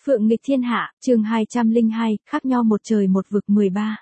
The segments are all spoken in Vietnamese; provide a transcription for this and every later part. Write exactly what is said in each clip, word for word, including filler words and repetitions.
Phượng nghịch thiên hạ, chương hai trăm lẻ hai, khác nhau một trời một vực mười ba.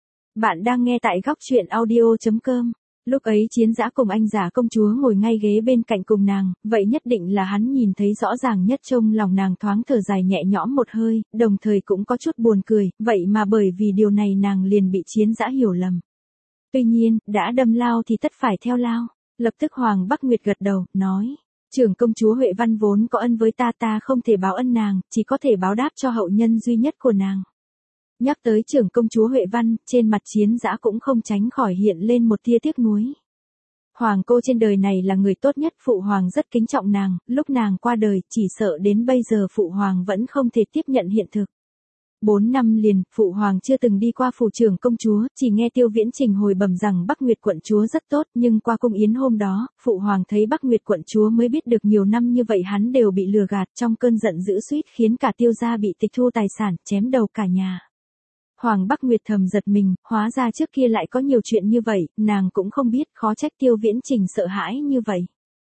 Bạn đang nghe tại góc truyện audio chấm com. Lúc ấy Chiến Dã cùng anh giả công chúa ngồi ngay ghế bên cạnh cùng nàng, vậy nhất định là hắn nhìn thấy rõ ràng nhất, trông lòng nàng thoáng thở dài nhẹ nhõm một hơi, đồng thời cũng có chút buồn cười, vậy mà bởi vì điều này nàng liền bị Chiến Dã hiểu lầm. Tuy nhiên, đã đâm lao thì tất phải theo lao. Lập tức Hoàng Bắc Nguyệt gật đầu, nói. Trưởng công chúa Huệ Văn vốn có ân với ta, ta không thể báo ân nàng, chỉ có thể báo đáp cho hậu nhân duy nhất của nàng. Nhắc tới trưởng công chúa Huệ Văn, trên mặt Chiến Dã cũng không tránh khỏi hiện lên một tia tiếc nuối. Hoàng cô trên đời này là người tốt nhất, phụ hoàng rất kính trọng nàng, lúc nàng qua đời, chỉ sợ đến bây giờ phụ hoàng vẫn không thể tiếp nhận hiện thực. Bốn năm liền, phụ hoàng chưa từng đi qua phủ trưởng công chúa, chỉ nghe Tiêu Viễn Trình hồi bẩm rằng Bắc Nguyệt quận chúa rất tốt, nhưng qua cung yến hôm đó, phụ hoàng thấy Bắc Nguyệt quận chúa mới biết được nhiều năm như vậy hắn đều bị lừa gạt, trong cơn giận dữ suýt khiến cả Tiêu gia bị tịch thu tài sản, chém đầu cả nhà. Hoàng Bắc Nguyệt thầm giật mình, hóa ra trước kia lại có nhiều chuyện như vậy, nàng cũng không biết, khó trách Tiêu Viễn Trình sợ hãi như vậy.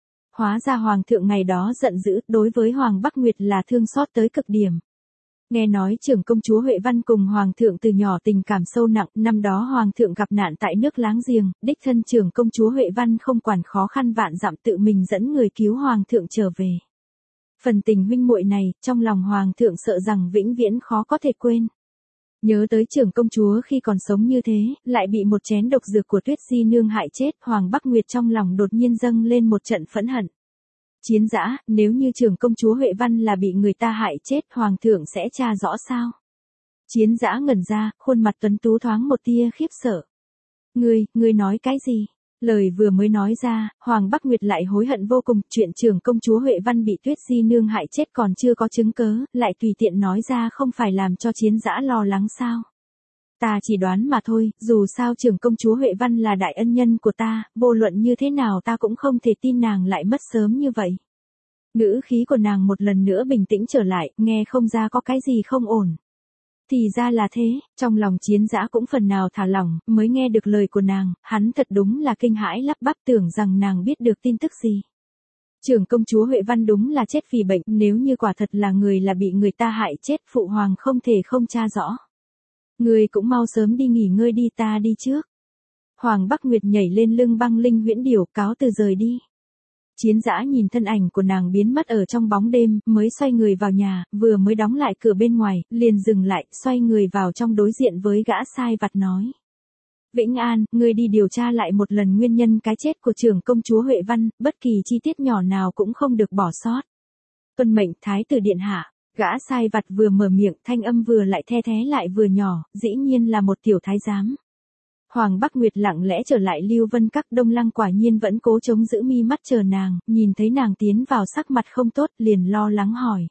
Hóa ra hoàng thượng ngày đó giận dữ, đối với Hoàng Bắc Nguyệt là thương xót tới cực điểm. Nghe nói trưởng công chúa Huệ Văn cùng hoàng thượng từ nhỏ tình cảm sâu nặng, năm đó hoàng thượng gặp nạn tại nước láng giềng, đích thân trưởng công chúa Huệ Văn không quản khó khăn vạn dặm tự mình dẫn người cứu hoàng thượng trở về. Phần tình huynh muội này, trong lòng hoàng thượng sợ rằng vĩnh viễn khó có thể quên. Nhớ tới trưởng công chúa khi còn sống như thế, lại bị một chén độc dược của Tuyết Di nương hại chết, Hoàng Bắc Nguyệt trong lòng đột nhiên dâng lên một trận phẫn hận. Chiến Dã, nếu như trưởng công chúa Huệ Văn là bị người ta hại chết, hoàng thượng sẽ tra rõ sao? Chiến Dã ngẩn ra, khuôn mặt tuấn tú thoáng một tia khiếp sợ. Ngươi, ngươi nói cái gì? Lời vừa mới nói ra, Hoàng Bắc Nguyệt lại hối hận vô cùng, chuyện trưởng công chúa Huệ Văn bị Tuyết Di nương hại chết còn chưa có chứng cớ, lại tùy tiện nói ra không phải làm cho Chiến Dã lo lắng sao? Ta chỉ đoán mà thôi, dù sao trưởng công chúa Huệ Văn là đại ân nhân của ta, vô luận như thế nào ta cũng không thể tin nàng lại mất sớm như vậy. Ngữ khí của nàng một lần nữa bình tĩnh trở lại, nghe không ra có cái gì không ổn. Thì ra là thế, trong lòng Chiến Dã cũng phần nào thả lỏng, mới nghe được lời của nàng, hắn thật đúng là kinh hãi lắp bắp tưởng rằng nàng biết được tin tức gì. Trưởng công chúa Huệ Văn đúng là chết vì bệnh, nếu như quả thật là người là bị người ta hại chết, phụ hoàng không thể không tra rõ. Ngươi cũng mau sớm đi nghỉ ngơi đi, ta đi trước. Hoàng Bắc Nguyệt nhảy lên lưng Băng Linh Huyễn Điểu, cáo từ rời đi. Chiến Dã nhìn thân ảnh của nàng biến mất ở trong bóng đêm, mới xoay người vào nhà, vừa mới đóng lại cửa bên ngoài, liền dừng lại, xoay người vào trong đối diện với gã sai vặt nói. Vĩnh An, ngươi đi điều tra lại một lần nguyên nhân cái chết của trưởng công chúa Huệ Văn, bất kỳ chi tiết nhỏ nào cũng không được bỏ sót. Tuân mệnh thái tử điện hạ. Gã sai vặt vừa mở miệng, thanh âm vừa lại the thé lại vừa nhỏ, dĩ nhiên là một tiểu thái giám. Hoàng Bắc Nguyệt lặng lẽ trở lại Lưu Vân Các, Đông Lăng quả nhiên vẫn cố chống giữ mi mắt chờ nàng, nhìn thấy nàng tiến vào sắc mặt không tốt, liền lo lắng hỏi.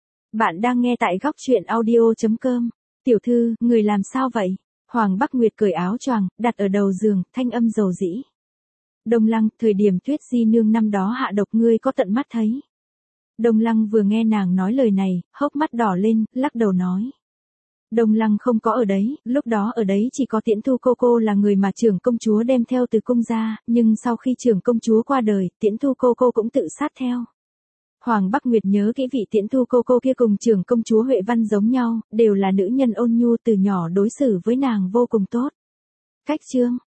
Bạn đang nghe tại góc truyện audio chấm com. Tiểu thư, người làm sao vậy? Hoàng Bắc Nguyệt cởi áo choàng, đặt ở đầu giường, thanh âm dầu dĩ. Đông Lăng, thời điểm Tuyết Di nương năm đó hạ độc ngươi có tận mắt thấy. Đông Lăng vừa nghe nàng nói lời này, hốc mắt đỏ lên, lắc đầu nói. Đông Lăng không có ở đấy, lúc đó ở đấy chỉ có Tiễn Thu cô cô là người mà trưởng công chúa đem theo từ cung ra, nhưng sau khi trưởng công chúa qua đời, Tiễn Thu cô cô cũng tự sát theo. Hoàng Bắc Nguyệt nhớ kỹ vị Tiễn Thu cô cô kia cùng trưởng công chúa Huệ Văn giống nhau, đều là nữ nhân ôn nhu, từ nhỏ đối xử với nàng vô cùng tốt. Cách chương,